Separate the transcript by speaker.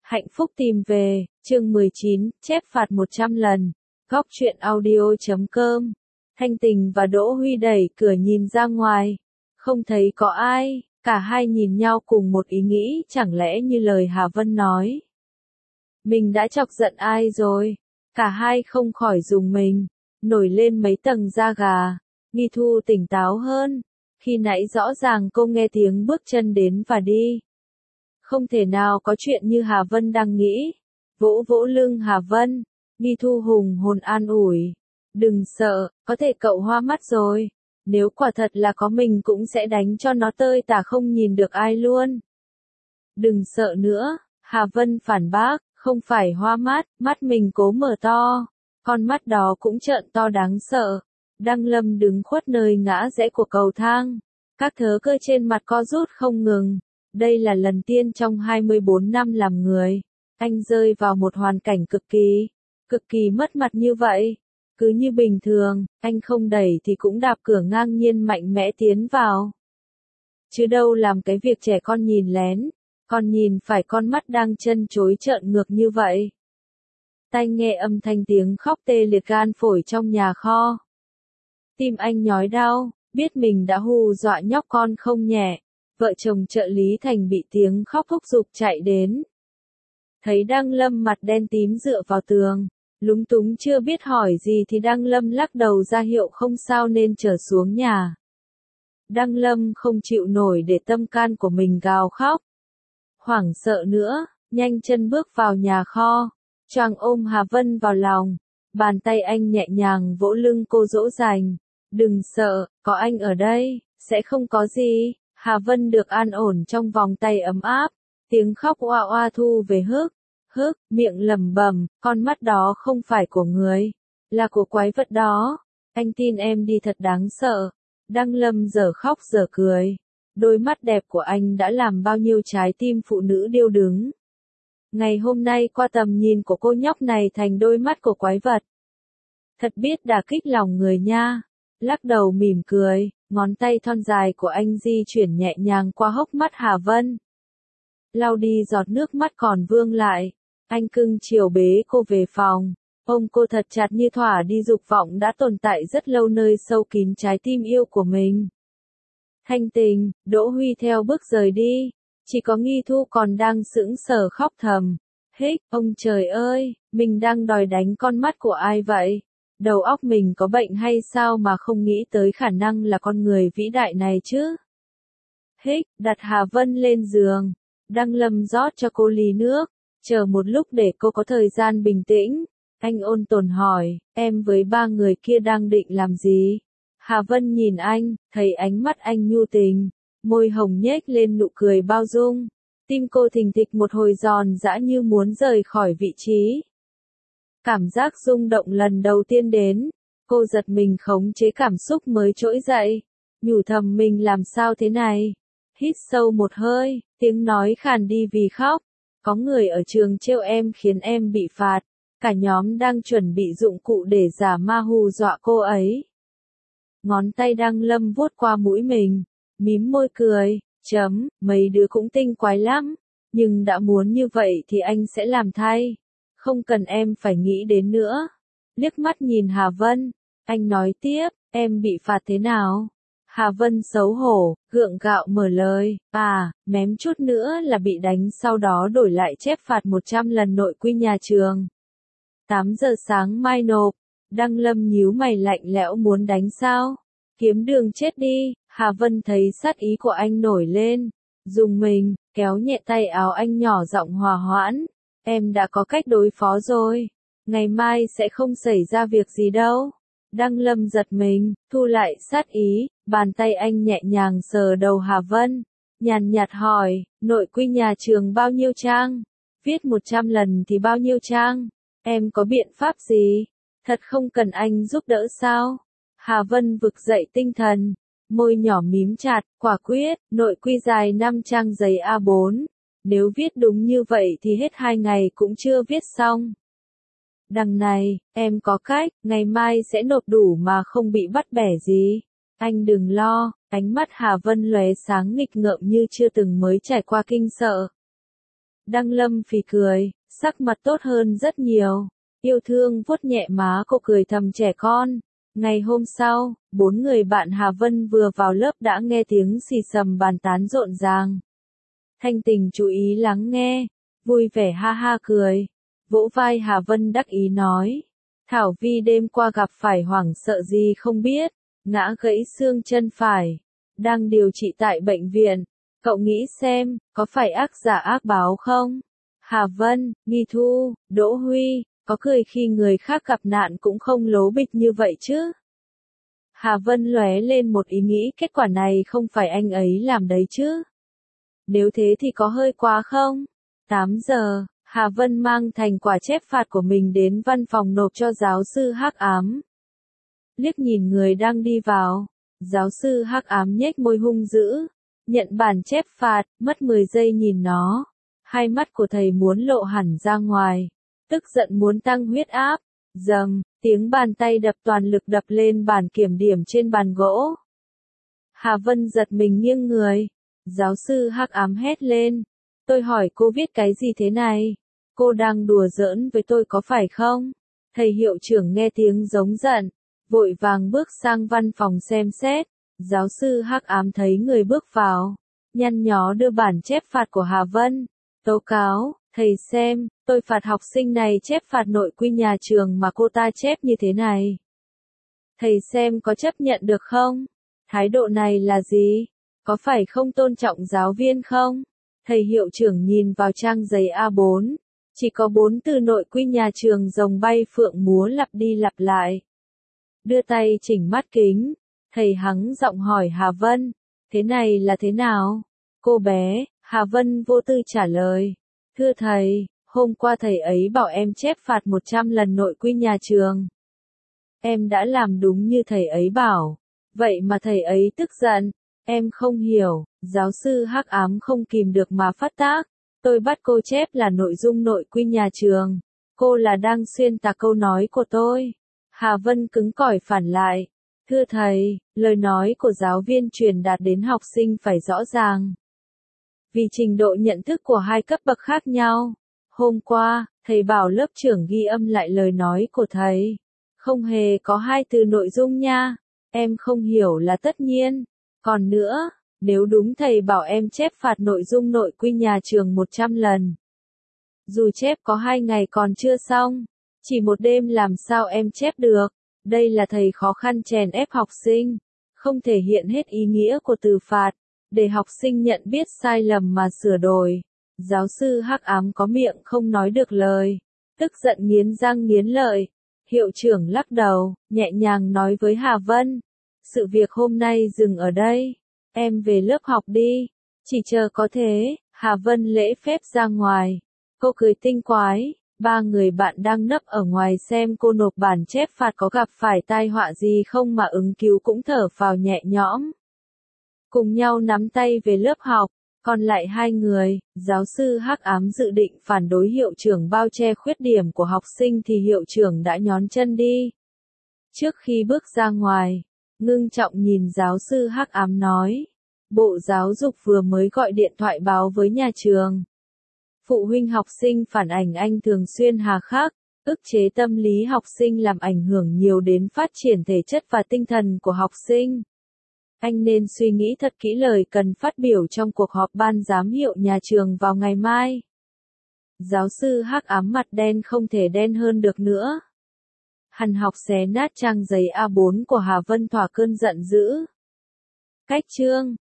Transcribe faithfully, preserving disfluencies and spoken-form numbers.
Speaker 1: Hạnh phúc tìm về, chương mười chín, chép phạt một trăm lần. Góc truyện audio chấm com. Thanh Tình và Đỗ Huy đẩy cửa nhìn ra ngoài. Không thấy có ai, cả hai nhìn nhau cùng một ý nghĩ, chẳng lẽ như lời Hà Vân nói. Mình đã chọc giận ai rồi? Cả hai không khỏi rùng mình, nổi lên mấy tầng da gà. Nghi Thu tỉnh táo hơn. Khi nãy rõ ràng cô nghe tiếng bước chân đến và đi. Không thể nào có chuyện như Hà Vân đang nghĩ. Vỗ vỗ lưng Hà Vân, Nghi Thu hùng hồn an ủi. Đừng sợ, có thể cậu hoa mắt rồi. Nếu quả thật là có mình cũng sẽ đánh cho nó tơi tả không nhìn được ai luôn. Đừng sợ nữa, Hà Vân phản bác, không phải hoa mắt, mắt mình cố mở to. Con mắt đó cũng trợn to đáng sợ. Đăng Lâm đứng khuất nơi ngã rẽ của cầu thang. Các thớ cơ trên mặt co rút không ngừng. Đây là lần tiên trong hai mươi bốn năm làm người, anh rơi vào một hoàn cảnh cực kỳ, cực kỳ mất mặt như vậy. Cứ như bình thường, anh không đẩy thì cũng đạp cửa ngang nhiên mạnh mẽ tiến vào. Chứ đâu làm cái việc trẻ con nhìn lén, còn nhìn phải con mắt đang chân chối trợn ngược như vậy. Tai nghe âm thanh tiếng khóc tê liệt gan phổi trong nhà kho. Tim anh nhói đau, biết mình đã hù dọa nhóc con không nhẹ. Vợ chồng trợ lý Thành bị tiếng khóc thúc giục chạy đến. Thấy Đăng Lâm mặt đen tím dựa vào tường, lúng túng chưa biết hỏi gì thì Đăng Lâm lắc đầu ra hiệu không sao nên trở xuống nhà. Đăng Lâm không chịu nổi để tâm can của mình gào khóc. Hoảng sợ nữa, nhanh chân bước vào nhà kho, choàng ôm Hà Vân vào lòng, bàn tay anh nhẹ nhàng vỗ lưng cô dỗ dành. Đừng sợ, có anh ở đây, sẽ không có gì. Hà Vân được an ổn trong vòng tay ấm áp, tiếng khóc oa oa thu về hức, hức, miệng lẩm bẩm, con mắt đó không phải của người, là của quái vật đó, anh tin em đi thật đáng sợ. Đăng Lâm giờ khóc giờ cười, đôi mắt đẹp của anh đã làm bao nhiêu trái tim phụ nữ điêu đứng. Ngày hôm nay qua tầm nhìn của cô nhóc này thành đôi mắt của quái vật. Thật biết đả kích lòng người nha, lắc đầu mỉm cười. Ngón tay thon dài của anh di chuyển nhẹ nhàng qua hốc mắt Hà Vân. Lau đi giọt nước mắt còn vương lại. Anh cưng chiều bế cô về phòng. Ôm cô thật chặt như thỏa đi dục vọng đã tồn tại rất lâu nơi sâu kín trái tim yêu của mình. Thanh Tình, Đỗ Huy theo bước rời đi. Chỉ có Nghi Thu còn đang sững sờ khóc thầm. Hích, ông trời ơi, mình đang đòi đánh con mắt của ai vậy? Đầu óc mình có bệnh hay sao mà không nghĩ tới khả năng là con người vĩ đại này chứ? Hích, đặt Hà Vân lên giường. Đăng Lâm rót cho cô ly nước. Chờ một lúc để cô có thời gian bình tĩnh. Anh ôn tồn hỏi, em với ba người kia đang định làm gì? Hà Vân nhìn anh, thấy ánh mắt anh nhu tình. Môi hồng nhếch lên nụ cười bao dung. Tim cô thình thịch một hồi giòn giã như muốn rời khỏi vị trí. Cảm giác rung động lần đầu tiên đến, cô giật mình khống chế cảm xúc mới trỗi dậy, nhủ thầm mình làm sao thế này. Hít sâu một hơi, tiếng nói khàn đi vì khóc. Có người ở trường trêu em khiến em bị phạt, cả nhóm đang chuẩn bị dụng cụ để giả ma hù dọa cô ấy. Ngón tay Đăng Lâm vuốt qua mũi mình, mím môi cười, chấm, mấy đứa cũng tinh quái lắm, nhưng đã muốn như vậy thì anh sẽ làm thay. Không cần em phải nghĩ đến nữa. Liếc mắt nhìn Hà Vân, anh nói tiếp, em bị phạt thế nào? Hà Vân xấu hổ, gượng gạo mở lời, à, mém chút nữa là bị đánh sau đó đổi lại chép phạt một trăm lần nội quy nhà trường. tám giờ sáng mai nộp. Đăng Lâm nhíu mày lạnh lẽo muốn đánh sao? Kiếm đường chết đi. Hà Vân thấy sát ý của anh nổi lên, dùng mình, kéo nhẹ tay áo anh nhỏ giọng hòa hoãn. Em đã có cách đối phó rồi. Ngày mai sẽ không xảy ra việc gì đâu. Đăng Lâm giật mình, thu lại sát ý, bàn tay anh nhẹ nhàng sờ đầu Hà Vân. Nhàn nhạt hỏi, nội quy nhà trường bao nhiêu trang? Viết một trăm lần thì bao nhiêu trang? Em có biện pháp gì? Thật không cần anh giúp đỡ sao? Hà Vân vực dậy tinh thần, môi nhỏ mím chặt, quả quyết, nội quy dài năm trang giấy A bốn. Nếu viết đúng như vậy thì hết hai ngày cũng chưa viết xong. Đằng này, em có cách, ngày mai sẽ nộp đủ mà không bị bắt bẻ gì. Anh đừng lo, ánh mắt Hà Vân lóe sáng nghịch ngợm như chưa từng mới trải qua kinh sợ. Đăng Lâm phì cười, sắc mặt tốt hơn rất nhiều. Yêu thương vuốt nhẹ má cô cười thầm trẻ con. Ngày hôm sau, bốn người bạn Hà Vân vừa vào lớp đã nghe tiếng xì xầm bàn tán rộn ràng. Thanh Tình chú ý lắng nghe, vui vẻ ha ha cười. Vỗ vai Hà Vân đắc ý nói. Thảo Vi đêm qua gặp phải hoảng sợ gì không biết, ngã gãy xương chân phải. Đang điều trị tại bệnh viện. Cậu nghĩ xem, có phải ác giả ác báo không? Hà Vân, Nghi Thu, Đỗ Huy, có cười khi người khác gặp nạn cũng không lố bịch như vậy chứ. Hà Vân lóe lên một ý nghĩ kết quả này không phải anh ấy làm đấy chứ. Nếu thế thì có hơi quá không? tám giờ, Hà Vân mang thành quả chép phạt của mình đến văn phòng nộp cho giáo sư Hắc Ám. Liếc nhìn người đang đi vào, giáo sư Hắc Ám nhếch môi hung dữ, nhận bản chép phạt, mất mười giây nhìn nó. Hai mắt của thầy muốn lộ hẳn ra ngoài, tức giận muốn tăng huyết áp. Dầm, tiếng bàn tay đập toàn lực đập lên bàn kiểm điểm trên bàn gỗ. Hà Vân giật mình nghiêng người. Giáo sư Hắc Ám hét lên. Tôi hỏi cô viết cái gì thế này? Cô đang đùa giỡn với tôi có phải không? Thầy hiệu trưởng nghe tiếng giống giận, vội vàng bước sang văn phòng xem xét. Giáo sư Hắc Ám thấy người bước vào, nhăn nhó đưa bản chép phạt của Hà Vân. Tố cáo, thầy xem, tôi phạt học sinh này chép phạt nội quy nhà trường mà cô ta chép như thế này. Thầy xem có chấp nhận được không? Thái độ này là gì? Có phải không tôn trọng giáo viên không? Thầy hiệu trưởng nhìn vào trang giấy A bốn. Chỉ có bốn từ nội quy nhà trường rồng bay phượng múa lặp đi lặp lại. Đưa tay chỉnh mắt kính. Thầy hắng giọng hỏi Hà Vân. Thế này là thế nào? Cô bé, Hà Vân vô tư trả lời. Thưa thầy, hôm qua thầy ấy bảo em chép phạt một trăm lần nội quy nhà trường. Em đã làm đúng như thầy ấy bảo. Vậy mà thầy ấy tức giận. Em không hiểu, giáo sư Hắc Ám không kìm được mà phát tác. Tôi bắt cô chép là nội dung nội quy nhà trường. Cô là đang xuyên tạc câu nói của tôi. Hà Vân cứng cỏi phản lại. Thưa thầy, lời nói của giáo viên truyền đạt đến học sinh phải rõ ràng. Vì trình độ nhận thức của hai cấp bậc khác nhau. Hôm qua, thầy bảo lớp trưởng ghi âm lại lời nói của thầy. Không hề có hai từ nội dung nha. Em không hiểu là tất nhiên. Còn nữa, nếu đúng thầy bảo em chép phạt nội dung nội quy nhà trường một trăm lần. Dù chép có hai ngày còn chưa xong, chỉ một đêm làm sao em chép được. Đây là thầy khó khăn chèn ép học sinh, không thể hiện hết ý nghĩa của từ phạt, để học sinh nhận biết sai lầm mà sửa đổi. Giáo sư Hắc Ám có miệng không nói được lời, tức giận nghiến răng nghiến lợi. Hiệu trưởng lắc đầu, nhẹ nhàng nói với Hà Vân. Sự việc hôm nay dừng ở đây, em về lớp học đi. Chỉ chờ có thế, Hà Vân lễ phép ra ngoài. Cô cười tinh quái, ba người bạn đang nấp ở ngoài xem cô nộp bản chép phạt có gặp phải tai họa gì không mà ứng cứu cũng thở phào nhẹ nhõm. Cùng nhau nắm tay về lớp học, còn lại hai người, giáo sư Hắc Ám dự định phản đối hiệu trưởng bao che khuyết điểm của học sinh thì hiệu trưởng đã nhón chân đi. Trước khi bước ra ngoài, ngưng trọng nhìn giáo sư Hắc Ám nói, Bộ Giáo dục vừa mới gọi điện thoại báo với nhà trường. Phụ huynh học sinh phản ảnh anh thường xuyên hà khắc, ức chế tâm lý học sinh làm ảnh hưởng nhiều đến phát triển thể chất và tinh thần của học sinh. Anh nên suy nghĩ thật kỹ lời cần phát biểu trong cuộc họp ban giám hiệu nhà trường vào ngày mai. Giáo sư Hắc Ám mặt đen không thể đen hơn được nữa. Hằn học xé nát trang giấy A bốn của Hà Vân thỏa cơn giận dữ. Cách chương